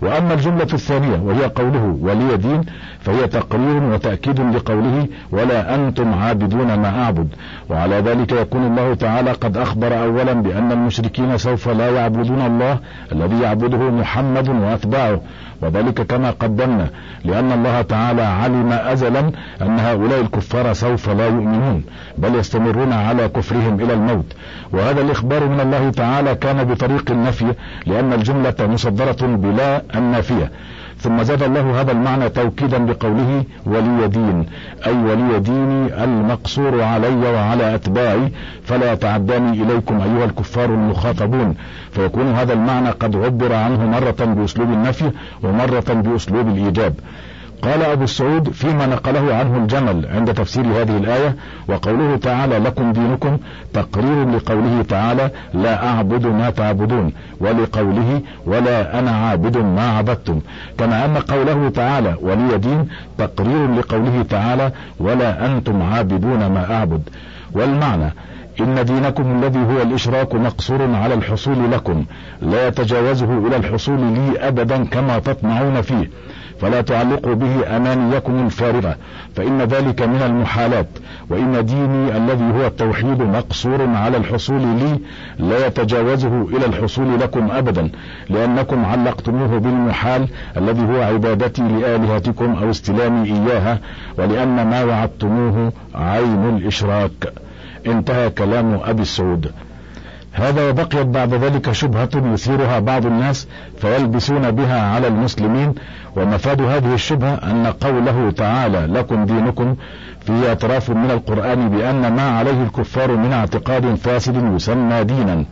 وأما الجملة الثانية وهي قوله ولي دين فهي تقرير وتأكيد لقوله ولا أنتم عابدون ما أعبد، وعلى ذلك يكون الله تعالى قد أخبر أولا بأن المشركين سوف لا يعبدون الله الذي يعبده محمد وأتباعه، وذلك كما قدمنا لأن الله تعالى علم أزلا أن هؤلاء الكفار سوف لا يؤمنون بل يستمرون على كفرهم إلى الموت، وهذا الإخبار من الله تعالى كان بطريق النفي لأن الجملة مصدرة بلا النافية. ثم زاد الله هذا المعنى توكيدا بقوله ولي دين، أي ولي ديني المقصور علي وعلى أتباعي فلا يتعداني إليكم أيها الكفار المخاطبون، فيكون هذا المعنى قد عبر عنه مرة بأسلوب النفي ومرة بأسلوب الإيجاب. قال أبو السعود فيما نقله عنه الجمل عند تفسير هذه الآية: وقوله تعالى لكم دينكم تقرير لقوله تعالى لا أعبد ما تعبدون، ولقوله ولا أنا عابد ما عبدتم، كما أن قوله تعالى ولي دين تقرير لقوله تعالى ولا أنتم عابدون ما أعبد. والمعنى إن دينكم الذي هو الإشراك مقصور على الحصول لكم لا يتجاوزه إلى الحصول لي أبدا كما تطمعون فيه، فلا تعلقوا به أمانيكم الفارغة فإن ذلك من المحالات، وإن ديني الذي هو التوحيد مقصور على الحصول لي لا يتجاوزه إلى الحصول لكم أبدا، لأنكم علقتموه بالمحال الذي هو عبادتي لآلهتكم أو استلامي إياها، ولأن ما وعدتموه عين الإشراك. انتهى كلام أبي السعود. هذا وبقيت بعد ذلك شبهة يثيرها بعض الناس فيلبسون بها على المسلمين، ومفاد هذه الشبهة أن قوله تعالى لكم دينكم فيه اعتراف من القرآن بأن ما عليه الكفار من اعتقاد فاسد يسمى دينا،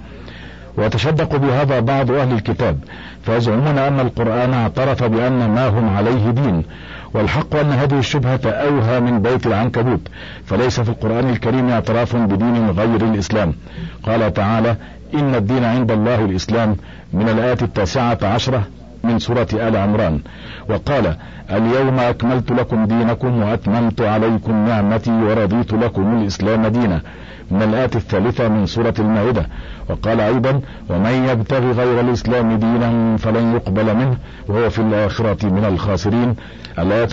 وتشدق بهذا بعض أهل الكتاب فيزعمون أن القرآن اعترف بأن ما هم عليه دين، والحق أن هذه الشبهة أوهى من بيت العنكبوت، فليس في القرآن الكريم اعتراف بدين غير الإسلام. قال تعالى إن الدين عند الله الإسلام من الآية 19 من سورة آل عمران، وقال اليوم أكملت لكم دينكم وأتممت عليكم نعمتي ورضيت لكم الإسلام دينا من الآية 3 من سورة المائدة، وقال أيضا ومن يبتغي غير الإسلام دينا فلن يقبل منه وهو في الآخرة من الخاسرين الآية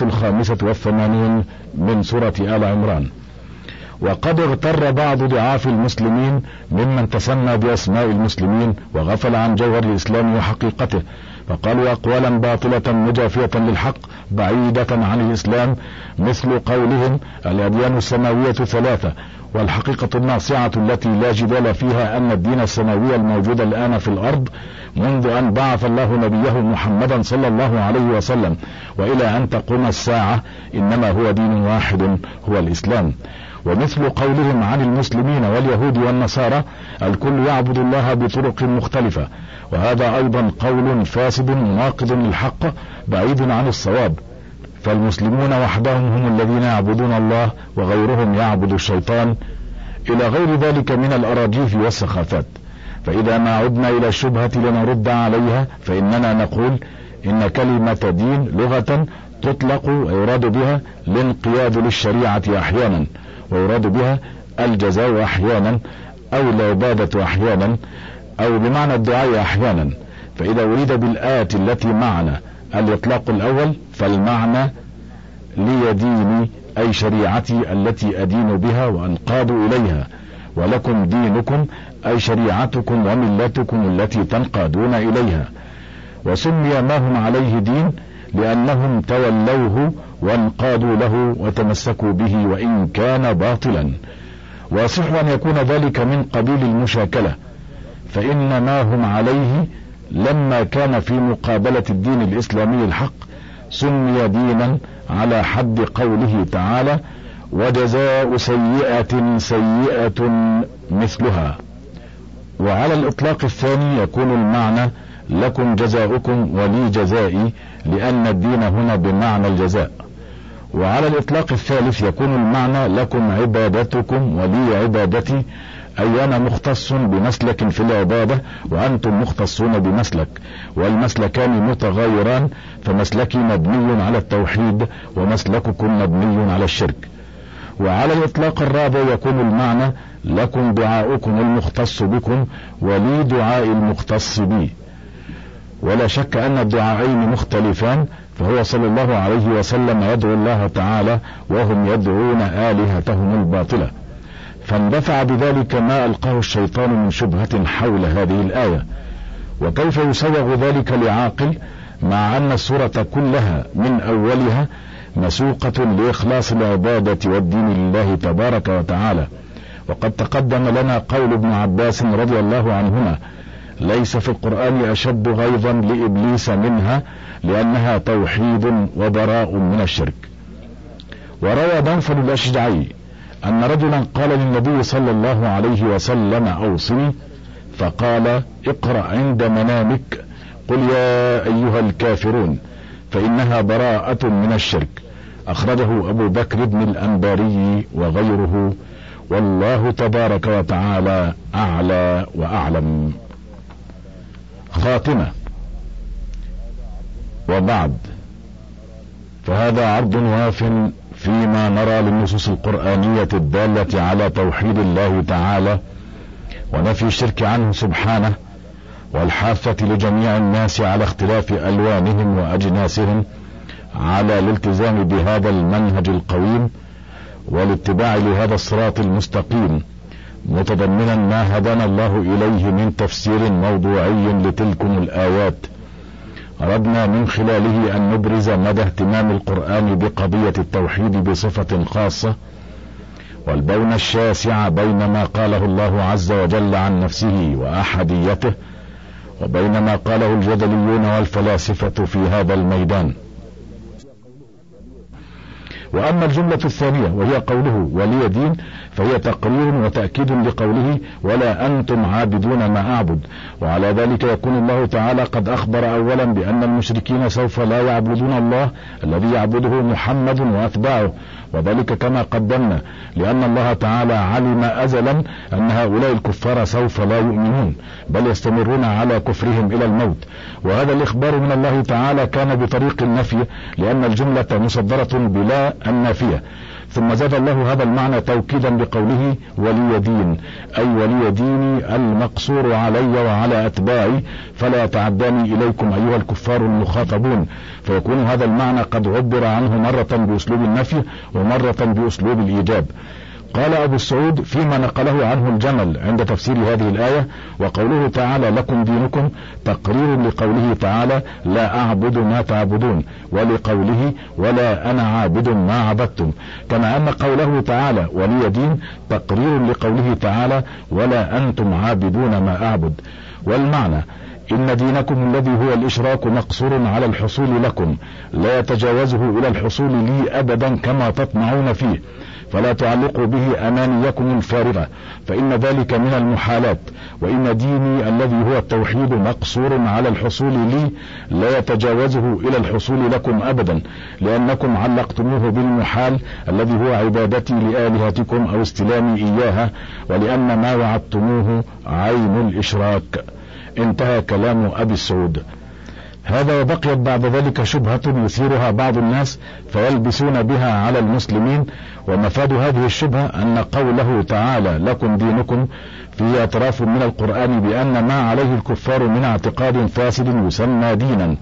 85 من سورة آل عمران. وقد اغتر بعض ضعاف المسلمين ممن تسمى بأسماء المسلمين وغفل عن جوهر الإسلام وحقيقته، فقالوا أقوالا باطلة مجافية للحق بعيدة عن الإسلام، مثل قولهم الأديان السماوية 3، والحقيقة الناصعة التي لا جدال فيها أن الدين السماوي الموجود الآن في الأرض منذ أن بعث الله نبيه محمدا صلى الله عليه وسلم وإلى أن تقوم الساعة إنما هو دين واحد هو الإسلام. ومثل قولهم عن المسلمين واليهود والنصارى الكل يعبد الله بطرق مختلفة، وهذا أيضا قول فاسد مناقض للحق بعيد عن الصواب، فالمسلمون وحدهم هم الذين يعبدون الله وغيرهم يعبد الشيطان، إلى غير ذلك من الأراجيف والسخافات. فإذا ما عدنا إلى الشبهة لنرد عليها فإننا نقول إن كلمة دين لغة تطلق ويراد بها الانقياد للشريعة أحيانا، ويراد بها الجزاء أحيانا أو العبادة أحيانا أو بمعنى الدعاء أحيانا. فإذا أريد بالآية التي معنا الإطلاق الأول فالمعنى لي ديني أي شريعتي التي أدين بها وأنقاد إليها، ولكم دينكم أي شريعتكم وملتكم التي تنقادون إليها. وسمي ما هم عليه دين لأنهم تولوه وانقادوا له وتمسكوا به وإن كان باطلا، ويصح أن يكون ذلك من قبيل المشاكلة، فإن ما هم عليه لما كان في مقابلة الدين الإسلامي الحق سمي دينا على حد قوله تعالى وجزاء سيئة سيئة مثلها. وعلى الإطلاق الثاني يكون المعنى لكم جزاؤكم ولي جزائي لأن الدين هنا بمعنى الجزاء. وعلى الإطلاق الثالث يكون المعنى لكم عبادتكم ولي عبادتي، أي أنا مختص بمسلك في العبادة وأنتم مختصون بمسلك، والمسلكان متغايران، فمسلكي مبني على التوحيد ومسلككم مبني على الشرك. وعلى الإطلاق الرابع يكون المعنى لكم دعاؤكم المختص بكم ولي دعاء المختص بي. ولا شك أن الدعائين مختلفان، فهو صلى الله عليه وسلم يدعو الله تعالى وهم يدعون آلهتهم الباطلة، فاندفع بذلك ما ألقاه الشيطان من شبهة حول هذه الآية. وكيف يسوغ ذلك لعاقل مع أن السورة كلها من أولها مسوقة لإخلاص العبادة والدين لله تبارك وتعالى؟ وقد تقدم لنا قول ابن عباس رضي الله عنهما: ليس في القرآن أشد غيظا لإبليس منها، لأنها توحيد وبراء من الشرك. وروى نوفل الأشجعي أن رجلا قال للنبي صلى الله عليه وسلم: أوصني، فقال: اقرأ عند منامك قل يا أيها الكافرون، فإنها براءة من الشرك. أخرجه أبو بكر بن الأنباري وغيره، والله تبارك وتعالى أعلى وأعلم. خاتمة. وبعد، فهذا عرض واف فيما نرى للنصوص القرآنية الدالة على توحيد الله تعالى ونفي الشرك عنه سبحانه، والحافة لجميع الناس على اختلاف ألوانهم وأجناسهم على الالتزام بهذا المنهج القويم والاتباع لهذا الصراط المستقيم، متضمنا ما هدانا الله إليه من تفسير موضوعي لتلكم الآيات. أردنا من خلاله أن نبرز مدى اهتمام القرآن بقضية التوحيد بصفة خاصة، والبون الشاسع بين ما قاله الله عز وجل عن نفسه وأحديته وبين ما قاله الجدليون والفلاسفة في هذا الميدان. وأما الجملة الثانية وهي قوله ولي دين، فهي تقرير وتأكيد لقوله ولا أنتم عابدون ما أعبد. وعلى ذلك يكون الله تعالى قد أخبر أولا بأن المشركين سوف لا يعبدون الله الذي يعبده محمد وأتباعه، وذلك كما قدمنا لأن الله تعالى علم أزلا أن هؤلاء الكفار سوف لا يؤمنون بل يستمرون على كفرهم إلى الموت. وهذا الإخبار من الله تعالى كان بطريق النفي، لأن الجملة مصدرة بلا النافية. ثم زاد الله هذا المعنى توكيدا بقوله ولي دين، أي ولي ديني المقصور علي وعلى أتباعي، فلا تعداني إليكم أيها الكفار المخاطبون. فيكون هذا المعنى قد عبر عنه مرة بأسلوب النفي ومرة بأسلوب الإيجاب. قال أبو السعود فيما نقله عنه الجمل عند تفسير هذه الآية: وقوله تعالى لكم دينكم تقرير لقوله تعالى لا أعبد ما تعبدون، ولقوله ولا أنا عابد ما عبدتم، كما أن قوله تعالى ولي دين تقرير لقوله تعالى ولا أنتم عابدون ما أعبد. والمعنى إن دينكم الذي هو الإشراك مقصور على الحصول لكم، لا يتجاوزه إلى الحصول لي أبدا كما تطمعون فيه، فلا تعلقوا به أمانيكم الفارغة، فإن ذلك من المحالات. وإن ديني الذي هو التوحيد مقصور على الحصول لي، لا يتجاوزه إلى الحصول لكم أبدا، لأنكم علقتموه بالمحال الذي هو عبادتي لآلهتكم أو استلامي إياها، ولأن ما وعدتموه عين الإشراك. انتهى كلام أبي السعود. هذا وبقيت بعد ذلك شبهة يثيرها بعض الناس فيلبسون بها على المسلمين، ومفاد هذه الشبهة أن قوله تعالى لكم دينكم فيه اعتراف من القرآن بأن ما عليه الكفار من اعتقاد فاسد يسمى دينا.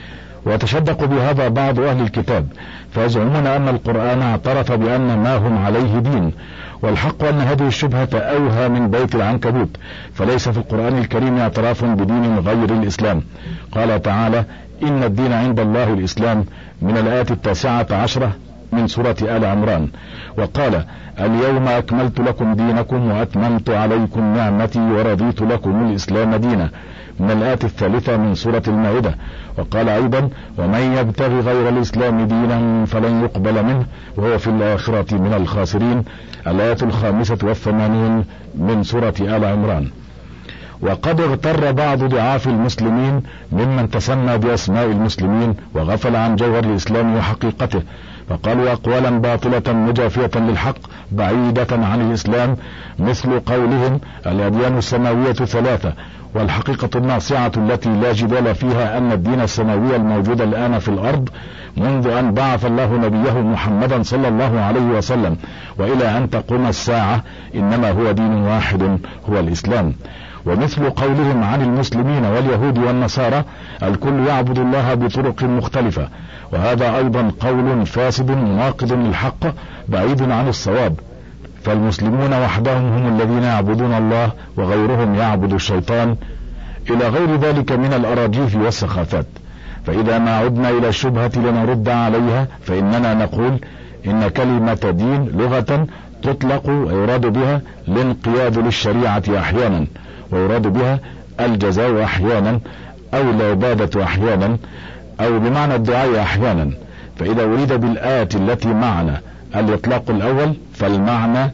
ويتشدق بهذا بعض أهل الكتاب فيزعمون أن القرآن اعترف بأن ما هم عليه دين، والحق أن هذه الشبهة أوهى من بيت العنكبوت، فليس في القرآن الكريم اعتراف بدين غير الإسلام. قال تعالى إن الدين عند الله الإسلام من الآية 19 من سورة آل عمران. وقال اليوم أكملت لكم دينكم وأتممت عليكم نعمتي ورضيت لكم الإسلام دينا من الآية 3 من سورة المائدة. وقال أيضا ومن يبتغي غير الإسلام دينا فلن يقبل منه وهو في الآخرة من الخاسرين الآية 85 من سورة آل عمران. وقد اغتر بعض ضعاف المسلمين ممن تسمى بأسماء المسلمين وغفل عن جوهر الإسلام وحقيقته، فقالوا أقوالا باطلة مجافية للحق بعيدة عن الإسلام، مثل قولهم الأديان السماوية 3، والحقيقة الناصعة التي لا جدال فيها أن الدين السماوي الموجود الآن في الأرض منذ أن بعث الله نبيه محمدا صلى الله عليه وسلم وإلى أن تقوم الساعة إنما هو دين واحد هو الإسلام. ومثل قولهم عن المسلمين واليهود والنصارى الكل يعبد الله بطرق مختلفة، وهذا أيضا قول فاسد مناقض للحق بعيد عن الصواب، فالمسلمون وحدهم هم الذين يعبدون الله وغيرهم يعبد الشيطان، إلى غير ذلك من الأراجيف والسخافات. فإذا ما عدنا إلى الشبهة لنرد عليها، فإننا نقول إن كلمة دين لغة تطلق ويراد بها الانقياد للشريعة أحيانا، ويراد بها الجزاء أحيانا، أو العبادة أحيانا، أو بمعنى الدعاء أحيانا. فإذا أريد بالآية التي معنا الإطلاق الأول فالمعنى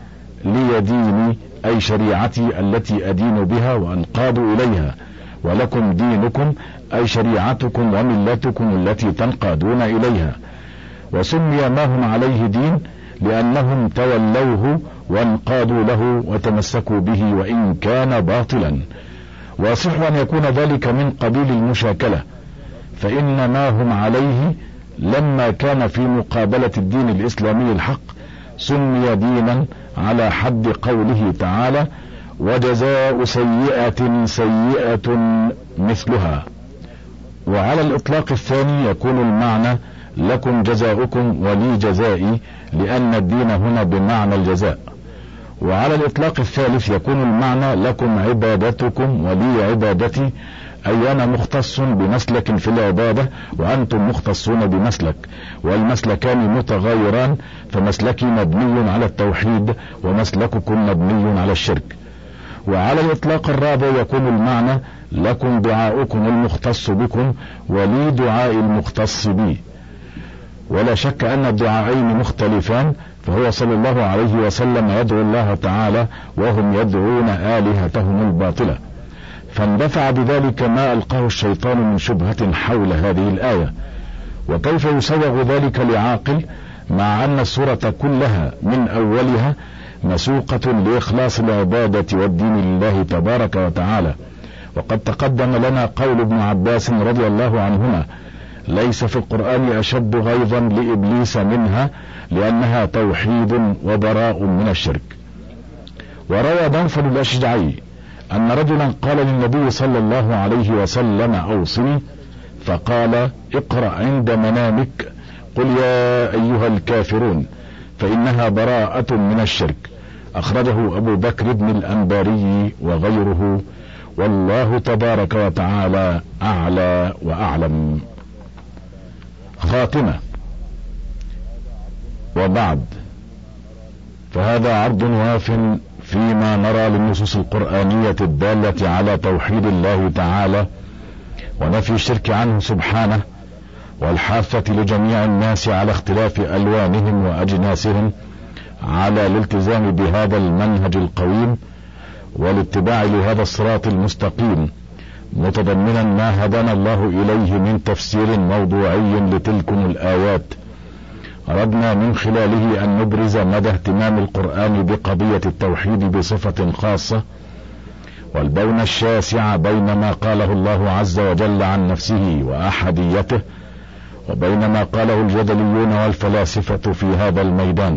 لي ديني أي شريعتي التي أدين بها وأنقاد إليها، ولكم دينكم أي شريعتكم وملتكم التي تنقادون إليها. وسمي ما هم عليه دين لأنهم تولوه وانقادوا له وتمسكوا به وإن كان باطلا، ويصح أن يكون ذلك من قبيل المشاكلة، فإن ما هم عليه لما كان في مقابلة الدين الإسلامي الحق سمي دينا على حد قوله تعالى: وجزاء سيئة سيئة مثلها. وعلى الإطلاق الثاني يكون المعنى لكم جزاؤكم ولي جزائي، لأن الدين هنا بمعنى الجزاء. وعلى الإطلاق الثالث يكون المعنى لكم عبادتكم ولي عبادتي، أي أنا مختص بمسلك في العبادة وأنتم مختصون بمسلك، والمسلكان متغايران، فمسلكي مبني على التوحيد ومسلككم مبني على الشرك. وعلى الإطلاق الرابع يكون المعنى لكم دعاؤكم المختص بكم ولي دعاء المختص بي. ولا شك أن الدعائين مختلفان، فهو صلى الله عليه وسلم يدعو الله تعالى وهم يدعون آلهتهم الباطلة، فاندفع بذلك ما ألقاه الشيطان من شبهة حول هذه الآية. وكيف يسوغ ذلك لعاقل مع أن السورة كلها من أولها مسوقة لإخلاص العبادة والدين لله تبارك وتعالى؟ وقد تقدم لنا قول ابن عباس رضي الله عنهما: ليس في القرآن أشد غيظا لإبليس منها، لأنها توحيد وبراء من الشرك. وروى نوفل الأشجعي أن رجلا قال للنبي صلى الله عليه وسلم: أوصني، فقال: اقرأ عند منامك قل يا أيها الكافرون، فإنها براءة من الشرك. أخرجه أبو بكر بن الأنباري وغيره، والله تبارك وتعالى أعلى وأعلم. خاتمة. وبعد، فهذا عرض واف فيما نرى للنصوص القرآنية الدالة على توحيد الله تعالى ونفي الشرك عنه سبحانه، والحافة لجميع الناس على اختلاف ألوانهم وأجناسهم على الالتزام بهذا المنهج القويم والاتباع لهذا الصراط المستقيم، متضمنا ما هدانا الله إليه من تفسير موضوعي لتلكم الآيات. أردنا من خلاله أن نبرز مدى اهتمام القرآن بقضية التوحيد بصفة خاصة، والبون الشاسع بين ما قاله الله عز وجل عن نفسه وأحديته وبين ما قاله الجدليون والفلاسفة في هذا الميدان،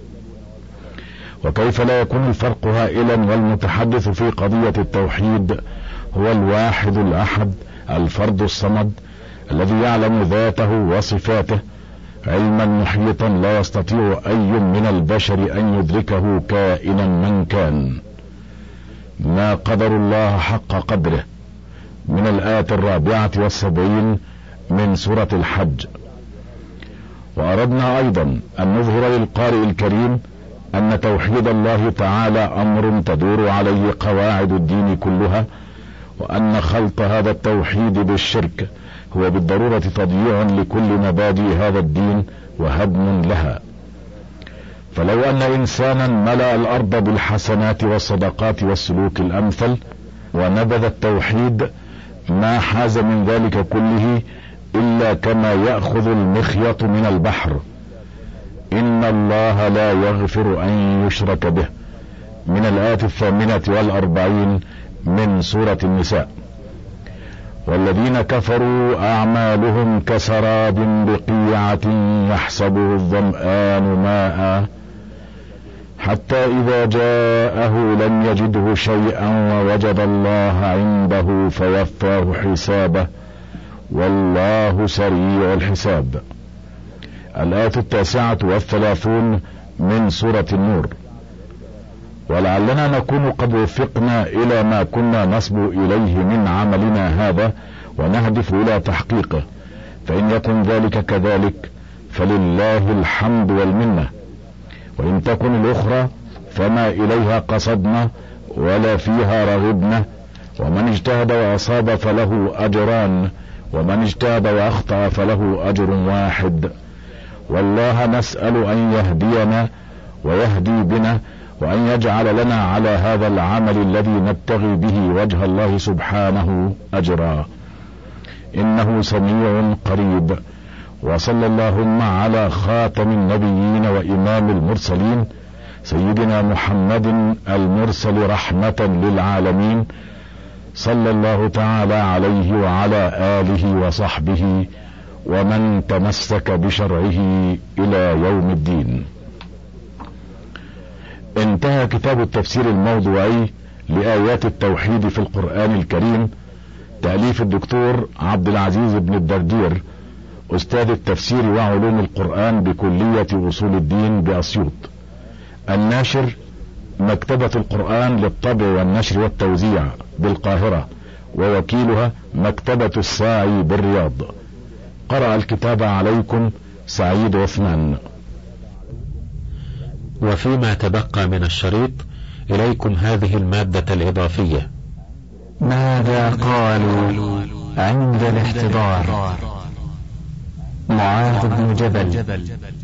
وكيف لا يكون الفرق هائلا والمتحدث في قضية التوحيد هو الواحد الأحد الفرد الصمد الذي يعلم ذاته وصفاته علما محيطا لا يستطيع أي من البشر أن يدركه كائنا من كان، ما قدر الله حق قدره، من الآية 74 من سورة الحج. وأردنا أيضا أن نظهر للقارئ الكريم أن توحيد الله تعالى أمر تدور عليه قواعد الدين كلها، وأن خلط هذا التوحيد بالشرك هو بالضرورة تضييع لكل مبادئ هذا الدين وهدم لها. فلو أن إنسانا ملأ الأرض بالحسنات والصدقات والسلوك الأمثل ونبذ التوحيد ما حاز من ذلك كله إلا كما يأخذ المخيط من البحر. إن الله لا يغفر أن يشرك به، من الآية 48 من سورة النساء. والذين كفروا أعمالهم كسراب بقيعة يحسبه الظمآن ماء حتى إذا جاءه لم يجده شيئا ووجد الله عنده فوفاه حسابه والله سريع الحساب. الآية 39 من سورة النور. ولعلنا نكون قد وفقنا إلى ما كنا نصبو إليه من عملنا هذا ونهدف إلى تحقيقه، فإن يكن ذلك كذلك فلله الحمد والمنة، وإن تكن الأخرى فما إليها قصدنا ولا فيها رغبنا. ومن اجتهد وأصاب فله أجران، ومن اجتهد وأخطأ فله أجر واحد. والله نسأل أن يهدينا ويهدي بنا، وأن يجعل لنا على هذا العمل الذي نبتغي به وجه الله سبحانه أجرا، إنه سميع قريب. وصلى اللهم على خاتم النبيين وإمام المرسلين سيدنا محمد المرسل رحمة للعالمين، صلى الله تعالى عليه وعلى آله وصحبه ومن تمسك بشرعه إلى يوم الدين. انتهى كتاب التفسير الموضوعي لآيات التوحيد في القرآن الكريم، تأليف الدكتور عبد العزيز بن الدردير، أستاذ التفسير وعلوم القرآن بكلية أصول الدين بأسيوط. الناشر مكتبة القرآن للطبع والنشر والتوزيع بالقاهرة، ووكيلها مكتبة الساعي بالرياض. قرأ الكتاب عليكم سعيد عثمان. وفيما تبقى من الشريط إليكم هذه المادة الإضافية. ماذا قالوا عند الاحتضار؟ معاذ بن جبل: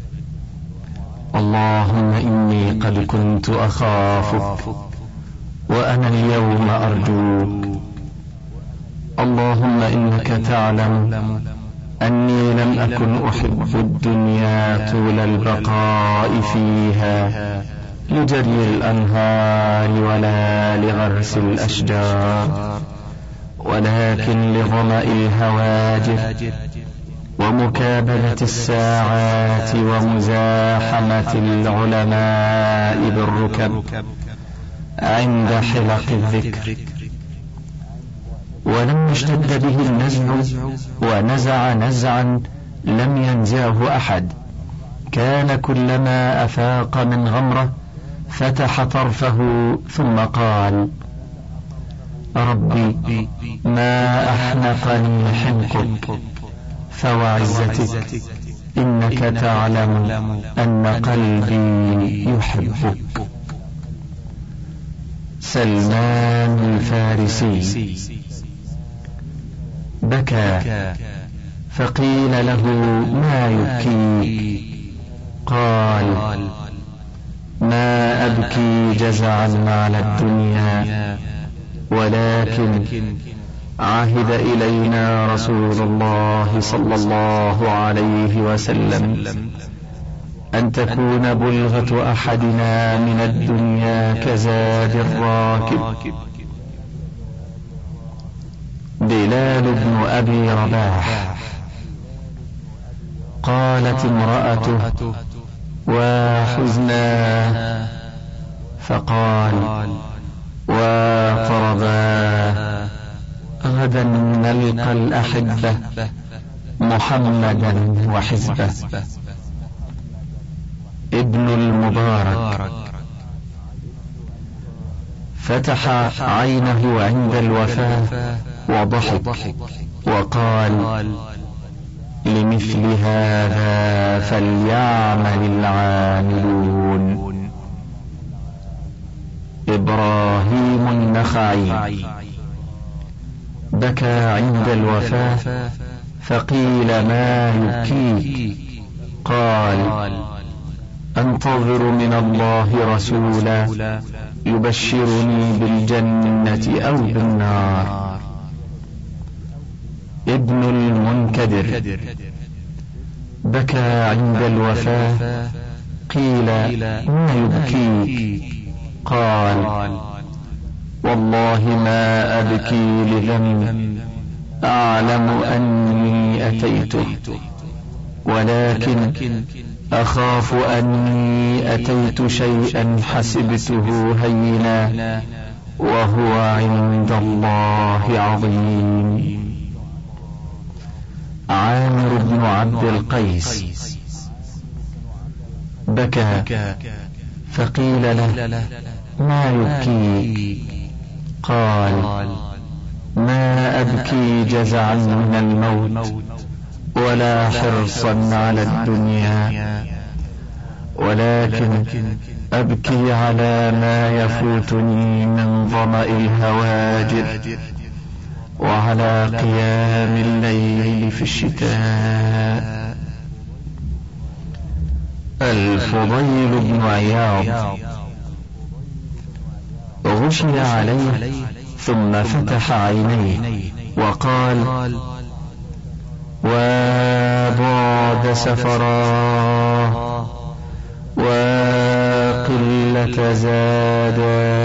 اللهم إني قد كنت أخافك وأنا اليوم أرجوك. اللهم إنك تعلم أني لم أكن أحب الدنيا طول البقاء فيها لجري الأنهار ولا لغرس الأشجار، ولكن لظمأ الهواجر ومكابدة الساعات ومزاحمة العلماء بالركب عند حلق الذكر. ولما اشتد به النزع ونزع نزعا لم ينزعه أحد، كان كلما أفاق من غمرة فتح طرفه ثم قال: ربي ما أحنقني حنقك، فوعزتك إنك تعلم أن قلبي يحبك. سلمان الفارسي: بكى فقيل له: ما يبكيك؟ قال: ما أبكي جزعا على الدنيا، ولكن عهد إلينا رسول الله صلى الله عليه وسلم أن تكون بلغة أحدنا من الدنيا كزاد الراكب. بلال بن أبي رباح: قالت امرأته: وحزنا، فقال: وقرباه، غدا نلقى الأحبة محمدا وحزبه. ابن المبارك: فتح عينه عند الوفاة وضحك وقال: لمثل هذا فليعمل العاملون. إبراهيم النخعي: بكى عند الوفاة فقيل: ما يبكيك؟ قال: أنتظر من الله رسولا يبشرني بالجنة أو بالنار. ابن المنكدر: بكى عند الوفاة، قيل: ما يبكيك؟ قال: والله ما أبكي لذنب أعلم أني أتيته. ولكن أخاف أني أتيت شيئا حسبته هينا وهو عند الله عظيم. عامر بن عبد القيس بكى فقيل له: ما يبكيك؟ قال: ما أبكي جزعا من الموت ولا حرصا على الدنيا، ولكن أبكي على ما يفوتني من ظمأ الهواجر وعلى قيام الليل في الشتاء. الفضيل بن عياض غشي عليه ثم فتح عينيه وقال: وبعد سفرا وقلة زادا.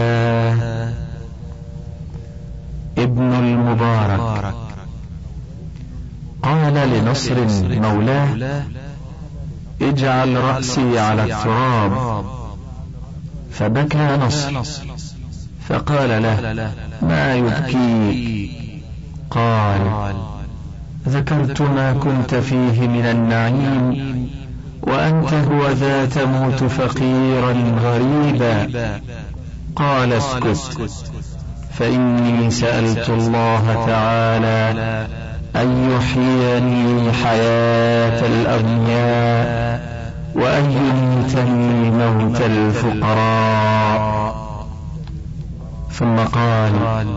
ابن المبارك قال لنصر مولاه: اجعل رأسي على التراب. فبكى نصر فقال له: ما يبكيك؟ قال: ذكرت ما كنت فيه من النعيم وأنت هو ذا تموت فقيرا غريبا. قال: اسكت، فإني سألت الله تعالى أن يحييني حياة الأغنياء وأن يميتني موت الفقراء. ثم قال: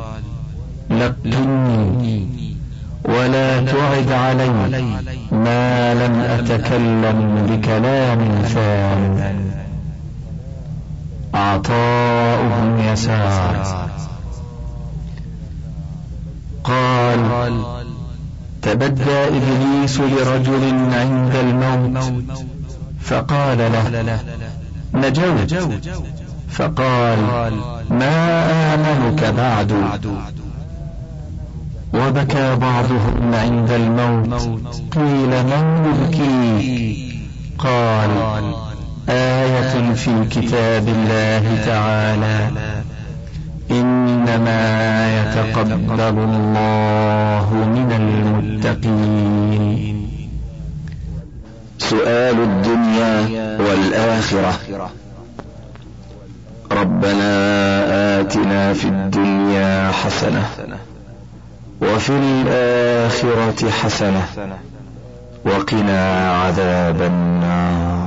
لقني ولا تعد علي ما لم أتكلم بكلام ثان. عطاء بن يسار قال: تبدى إبليس لرجل عند الموت فقال له: نجوت. فقال: ما آمنك بعد. وبكى بعضهم عند الموت. قيل: من يبكي؟ قال: آية في كتاب الله تعالى: إنما يتقبل الله من المتقين. سؤال الدنيا والآخرة. ربنا آتنا في الدنيا حسنة وفي الآخرة حسنة وقنا عذاب النار.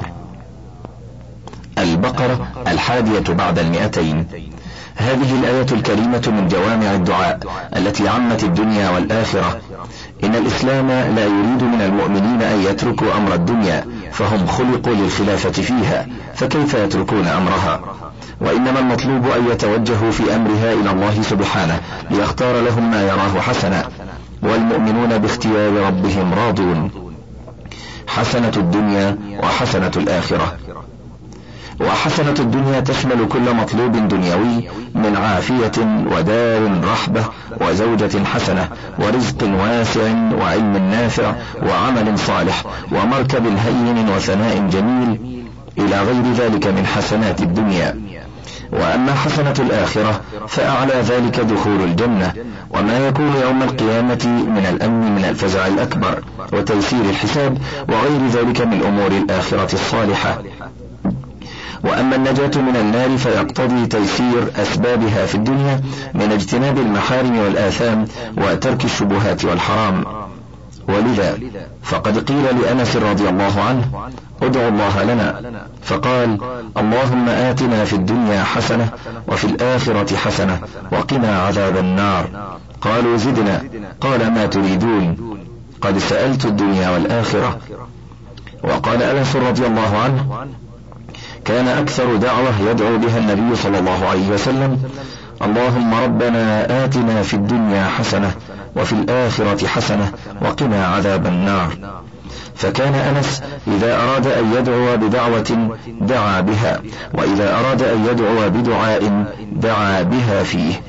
البقرة 100 هذه الآية الكريمة من جوامع الدعاء التي عمت الدنيا والآخرة. إن الإسلام لا يريد من المؤمنين أن يتركوا أمر الدنيا، فهم خلقوا للخلافة فيها، فكيف يتركون أمرها؟ وإنما المطلوب أن يتوجهوا في أمرها إلى الله سبحانه ليختار لهم ما يراه حسنا، والمؤمنون باختيار ربهم راضون. حسنة الدنيا وحسنة الآخرة. وحسنة الدنيا تشمل كل مطلوب دنيوي من عافية ودار رحبة وزوجة حسنة ورزق واسع وعلم نافع وعمل صالح ومركب هين وثناء جميل إلى غير ذلك من حسنات الدنيا. وأما حسنة الآخرة فأعلى ذلك دخول الجنة وما يكون يوم القيامة من الأمن من الفزع الأكبر وتيسير الحساب وغير ذلك من أمور الآخرة الصالحة. وأما النجاة من النار فيقتضي تيسير أسبابها في الدنيا من اجتناب المحارم والآثام وترك الشبهات والحرام. ولذا فقد قيل لأنس رضي الله عنه: ادعوا الله لنا، فقال: اللهم آتنا في الدنيا حسنة وفي الآخرة حسنة وقنا عذاب النار. قالوا: زدنا. قال: ما تريدون؟ قد سألت الدنيا والآخرة. وقال أنس رضي الله عنه: كان أكثر دعوة يدعو بها النبي صلى الله عليه وسلم: اللهم ربنا آتنا في الدنيا حسنة وفي الآخرة حسنة وقنا عذاب النار. فكان أنس إذا أراد أن يدعو بدعوة دعا بها، وإذا أراد أن يدعو بدعاء دعا بها فيه.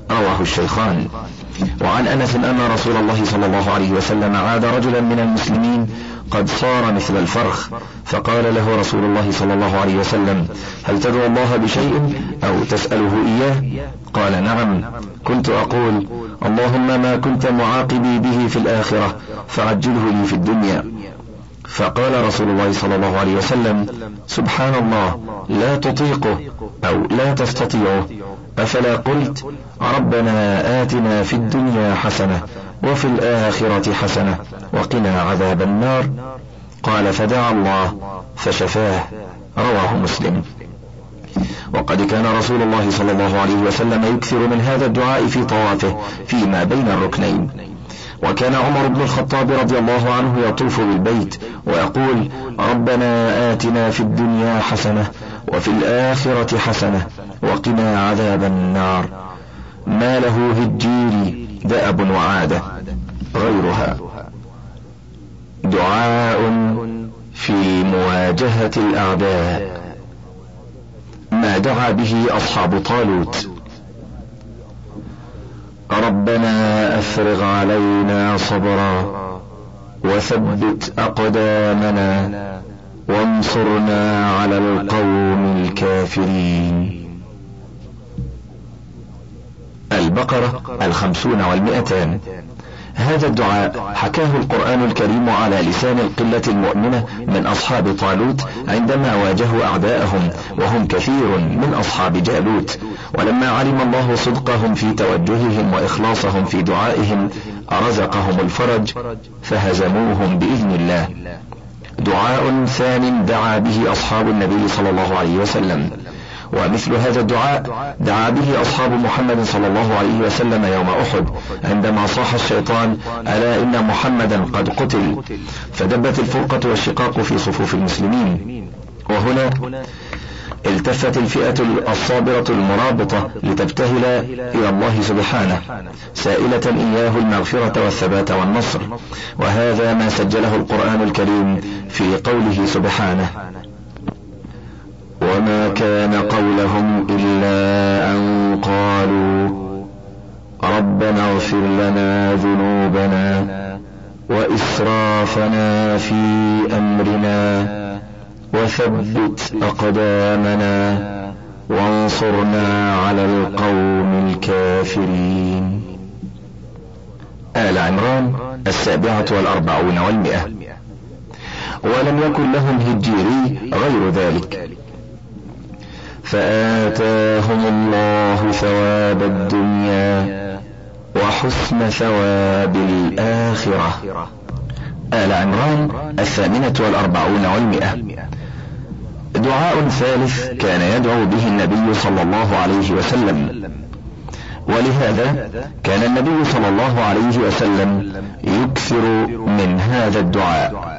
رواه الشيخان. وعن أنس أن رسول الله صلى الله عليه وسلم عاد رجلا من المسلمين قد صار مثل الفرخ، فقال له رسول الله صلى الله عليه وسلم: هل تدعو الله بشيء أو تسأله إياه؟ قال: نعم، كنت أقول: اللهم ما كنت معاقبي به في الآخرة فعجله لي في الدنيا. فقال رسول الله صلى الله عليه وسلم: سبحان الله، لا تطيقه أو لا تستطيعه، أفلا قلت ربنا آتنا في الدنيا حسنة وفي الآخرة حسنة وقنا عذاب النار؟ قال: فدعا الله فشفاه. رواه مسلم. وقد كان رسول الله صلى الله عليه وسلم يكثر من هذا الدعاء في طوافه فيما بين الركنين. وكان عمر بن الخطاب رضي الله عنه يطوف بالبيت ويقول: ربنا آتنا في الدنيا حسنة وفي الآخرة حسنة وقنا عذاب النار. ما له هجيري دأب وعادة غيرها. دعاء في مواجهة الأعداء، ما دعا به أصحاب طالوت: ربنا أفرغ علينا صبرا وثبت أقدامنا وانصرنا على القوم الكافرين. البقرة 50 و200. هذا الدعاء حكاه القرآن الكريم على لسان القلة المؤمنة من أصحاب طالوت عندما واجهوا أعداءهم، وهم كثير من أصحاب جالوت، ولما علم الله صدقهم في توجههم وإخلاصهم في دعائهم رزقهم الفرج فهزموهم بإذن الله. دعاء ثان دعا به أصحاب النبي صلى الله عليه وسلم، ومثل هذا الدعاء دعا به أصحاب محمد صلى الله عليه وسلم يوم أحد عندما صاح الشيطان: ألا إن محمدا قد قتل، فدبت الفرقة والشقاق في صفوف المسلمين. وهنا التفت الفئة الصابرة المرابطة لتبتهل إلى الله سبحانه سائلة إياه المغفرة والثبات والنصر، وهذا ما سجله القرآن الكريم في قوله سبحانه: وما كان قولهم إلا أن قالوا ربنا اغفر لنا ذنوبنا وإسرافنا في أمرنا وثبت أقدامنا وانصرنا على القوم الكافرين. آل عمران 47 و100. ولم يكن لهم هجيري غير ذلك، فآتاهم الله ثواب الدنيا وحسن ثواب الآخرة. آل عمران 48 و100. دعاء ثالث كان يدعو به النبي صلى الله عليه وسلم، ولهذا كان النبي صلى الله عليه وسلم يكثر من هذا الدعاء: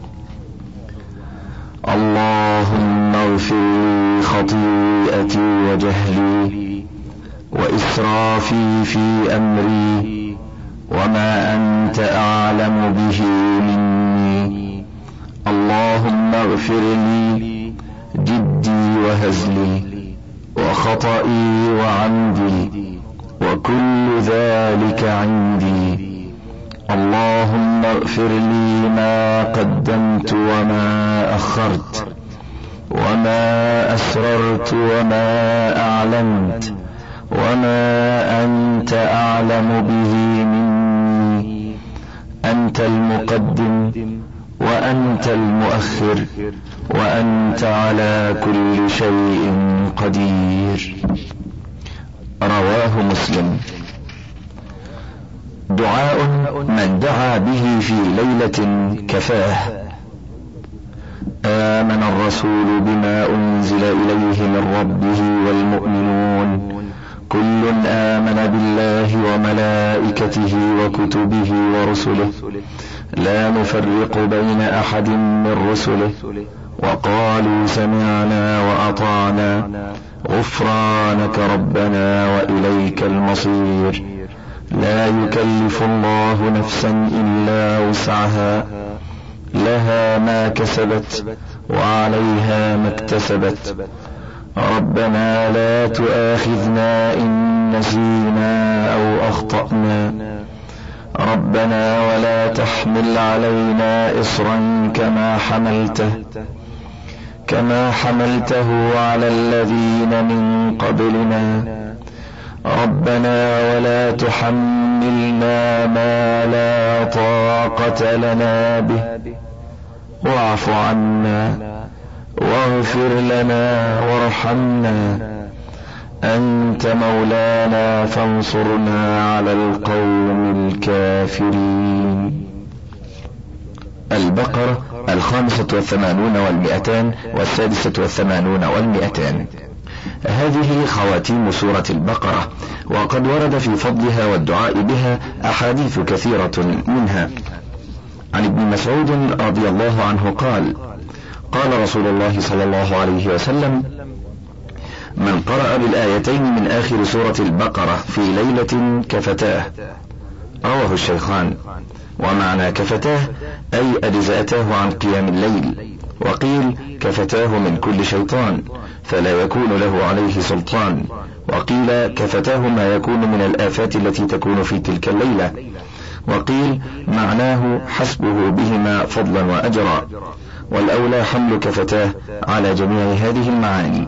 اللهم اغفر لي خطيئتي وجهلي وإسرافي في أمري وما أنت أعلم به مني، اللهم اغفر لي جدي وهزلي وخطئي وعمدي وكل ذلك عندي، اللهم اغفر لي ما قدمت وما أخرت وما أسررت وما أعلنت وما أنت أعلم به مني، أنت المقدم وأنت المؤخر وأنت على كل شيء قدير. رواه مسلم. دعاء من دعا به في ليلة كفاه: آمن الرسول بما أنزل إليه من ربه والمؤمنون كل آمن بالله وملائكته وكتبه ورسله لا نفرق بين أحد من رسله وقالوا سمعنا وأطعنا غفرانك ربنا وإليك المصير، لا يكلف الله نفسا إلا وسعها، لها ما كسبت وعليها ما اكتسبت، ربنا لا تؤاخذنا إن نسينا أو أخطأنا ربنا ولا تحمل علينا إصرا كما حملته على الذين من قبلنا ربنا ولا تحملنا ما لا طاقة لنا به واعف عنا واغفر لنا وارحمنا أنت مولانا فانصرنا على القوم الكافرين. البقرة 85 و200 و86 و200. هذه خواتيم سورة البقرة، وقد ورد في فضلها والدعاء بها أحاديث كثيرة، منها عن ابن مسعود رضي الله عنه قال قال رسول الله صلى الله عليه وسلم: من قرأ بالآيتين من آخر سورة البقرة في ليلة كفتاه. رواه الشيخان. ومعنى كفتاه أي أجزأته عن قيام الليل، وقيل كفتاه من كل شيطان فلا يكون له عليه سلطان، وقيل كفتاه ما يكون من الآفات التي تكون في تلك الليلة، وقيل معناه حسبه بهما فضلا وأجرا، والأولى حمل كفتاه على جميع هذه المعاني.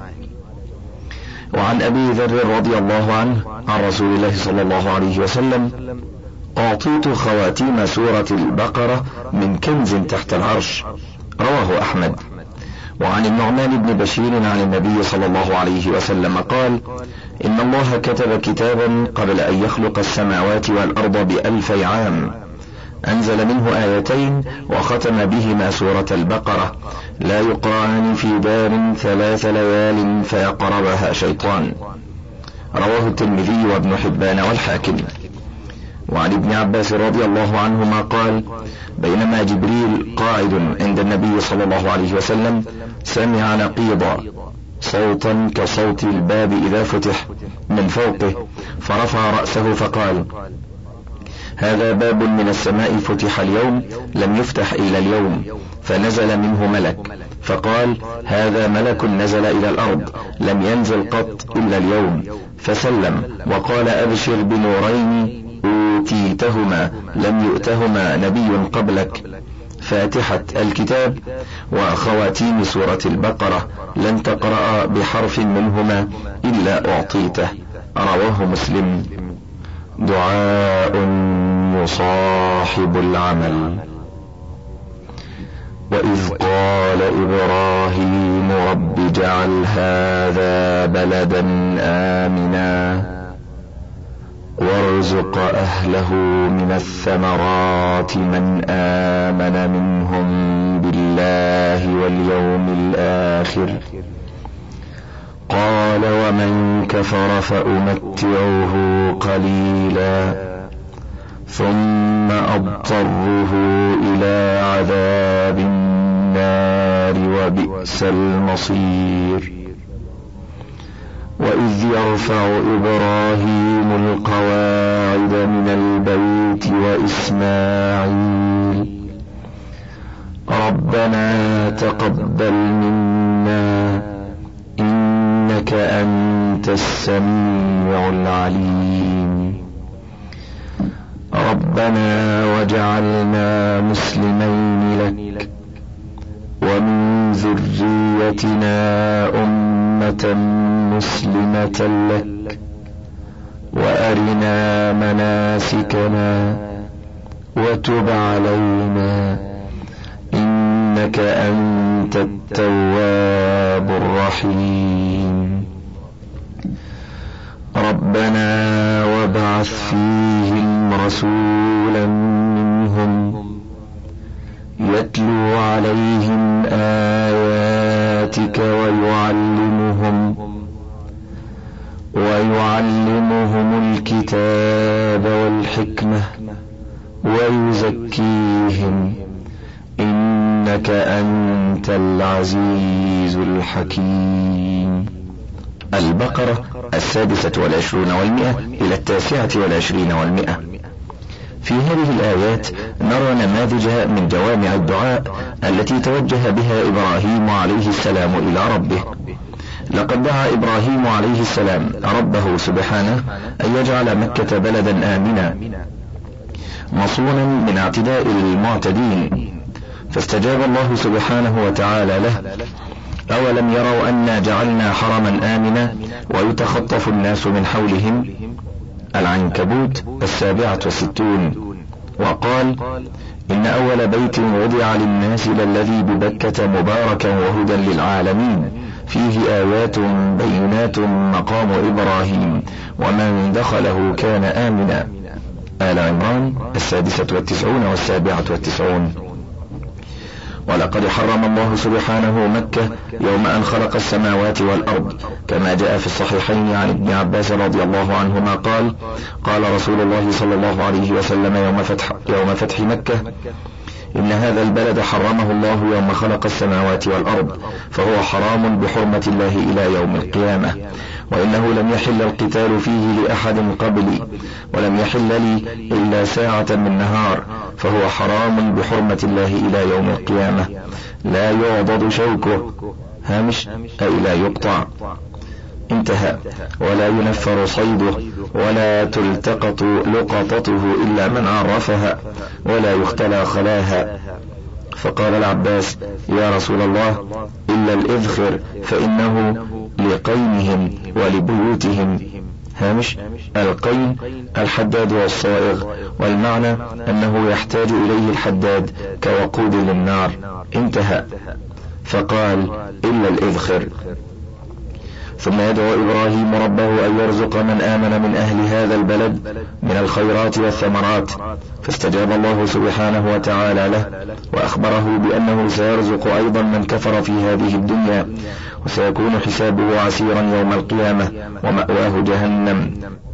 وعن أبي ذر رضي الله عنه عن رسول الله صلى الله عليه وسلم: أعطيت خواتيم سورة البقرة من كنز تحت العرش. رواه أحمد. وعن النعمان بن بشير عن النبي صلى الله عليه وسلم قال: إن الله كتب كتابا قبل أن يخلق السماوات والأرض ب1000 عام، أنزل منه آيتين وختم بهما سورة البقرة، لا يقرأان في دار 3 ليال فيقربها شيطان. رواه الترمذي وابن حبان والحاكم. وعن ابن عباس رضي الله عنهما قال: بينما جبريل قاعد عند النبي صلى الله عليه وسلم سمع نقيضا، صوتا كصوت الباب إذا فتح من فوقه، فرفع رأسه فقال: هذا باب من السماء فتح اليوم لم يفتح إلى اليوم. فنزل منه ملك فقال: هذا ملك نزل إلى الأرض لم ينزل قط إلا اليوم، فسلم وقال: أبشر بنورين أوتيتهما لم يؤتهما نبي قبلك، فاتحة الكتاب وخواتيم سورة البقرة، لن تقرأ بحرف منهما إلا أعطيته. رواه مسلم. دعاء يصاحب العمل. وإذ قال إبراهيم رب اجعل هذا بلدا آمنا وارزق أهله من الثمرات من آمن منهم بالله واليوم الآخر. قال ومن كفر فأمتعه قليلا ثم أضطره إلى عذاب النار وبئس المصير. وإذ يرفع إبراهيم القواعد من البيت وإسماعيل ربنا تقبل منا إنك أنت السميع العليم. ربنا وجعلنا مسلمين لك ومن ذريتنا أمة مسلمة لك وأرنا مناسكنا وتب علينا إنك أنت التواب الرحيم. ربنا وابعث فيهم رسولا منهم يتلو عليهم آياتك ويعلمهم الكتاب والحكمة ويزكيهم إنك أنت العزيز الحكيم. البقرة 26 و100 إلى 29 و100. في هذه الآيات نرى نماذج من جوامع الدعاء التي توجه بها إبراهيم عليه السلام إلى ربه. لقد دعا إبراهيم عليه السلام ربه سبحانه أن يجعل مكة بلدا آمنا مصونا من اعتداء المعتدين، فاستجاب الله سبحانه وتعالى له: أولم يروا أنا جعلنا حرما آمنا ويتخطف الناس من حولهم. العنكبوت 67. وقال: إن أول بيت وضع للناس للذي ببكة مباركا وهدى للعالمين فيه آيات بينات مقام إبراهيم ومن دخله كان آمنا. آل عمران 96 و97. ولقد حرم الله سبحانه مكة يوم أن خلق السماوات والأرض، كما جاء في الصحيحين عن ابن عباس رضي الله عنهما قال: قال رسول الله صلى الله عليه وسلم يوم فتح مكة: إن هذا البلد حرمه الله يوم خلق السماوات والأرض، فهو حرام بحرمة الله إلى يوم القيامة، وإنه لم يحل القتال فيه لأحد قبلي، ولم يحل لي إلا ساعة من نهار، فهو حرام بحرمة الله إلى يوم القيامة، لا يعضد شوكه هامش أي لا يقطع انتهى، ولا ينفر صيده، ولا تلتقط لقطته إلا من عرفها، ولا يختلى خلاها. فقال العباس: يا رسول الله، إلا الإذخر فإنه لقينهم ولبيوتهم. هامش القين الحداد والصائغ، والمعنى أنه يحتاج إليه الحداد كوقود للنار انتهى. فقال: إلا الإذخر. ثم يدعو إبراهيم ربه أن يرزق من آمن من أهل هذا البلد من الخيرات والثمرات، فاستجاب الله سبحانه وتعالى له، وأخبره بأنه سيرزق أيضا من كفر في هذه الدنيا، وسيكون حسابه عسيرا يوم القيامة ومأواه جهنم.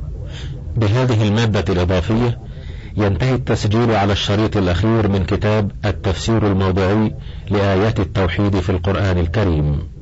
بهذه المادة الإضافية ينتهي التسجيل على الشريط الأخير من كتاب التفسير الموضوعي لآيات التوحيد في القرآن الكريم.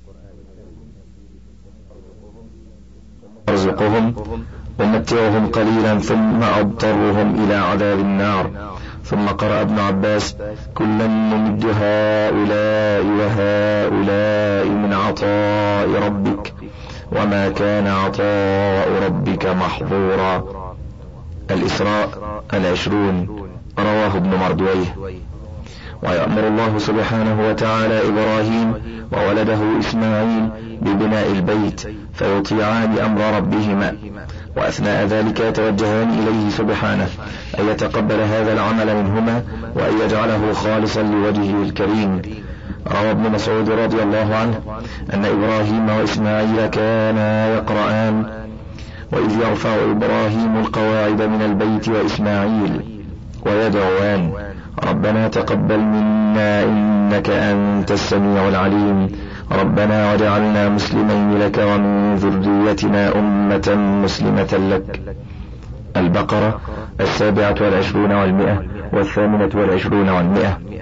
أرزقهم ومتعهم قليلا ثم أضطرهم إلى عذاب النار. ثم قرأ ابن عباس: كلا نمد هؤلاء وهؤلاء من عطاء ربك وما كان عطاء ربك محظورا. الإسراء 20. رواه ابن مردويه. ويأمر الله سبحانه وتعالى إبراهيم وولده إسماعيل ببناء البيت، فيطيعان أمر ربهما، وأثناء ذلك يتوجهان إليه سبحانه أن يتقبل هذا العمل منهما وأن يجعله خالصا لوجهه الكريم. روى ابن مسعود رضي الله عنه أن إبراهيم وإسماعيل كانا يقرآن: وإذ يرفع إبراهيم القواعد من البيت وإسماعيل، ويدعوان: ربنا تقبل منا إنك أنت السميع العليم، ربنا وجعلنا مسلمين لك ومن ذريتنا أمة مسلمة لك. البقرة 27 و100 و28 و100.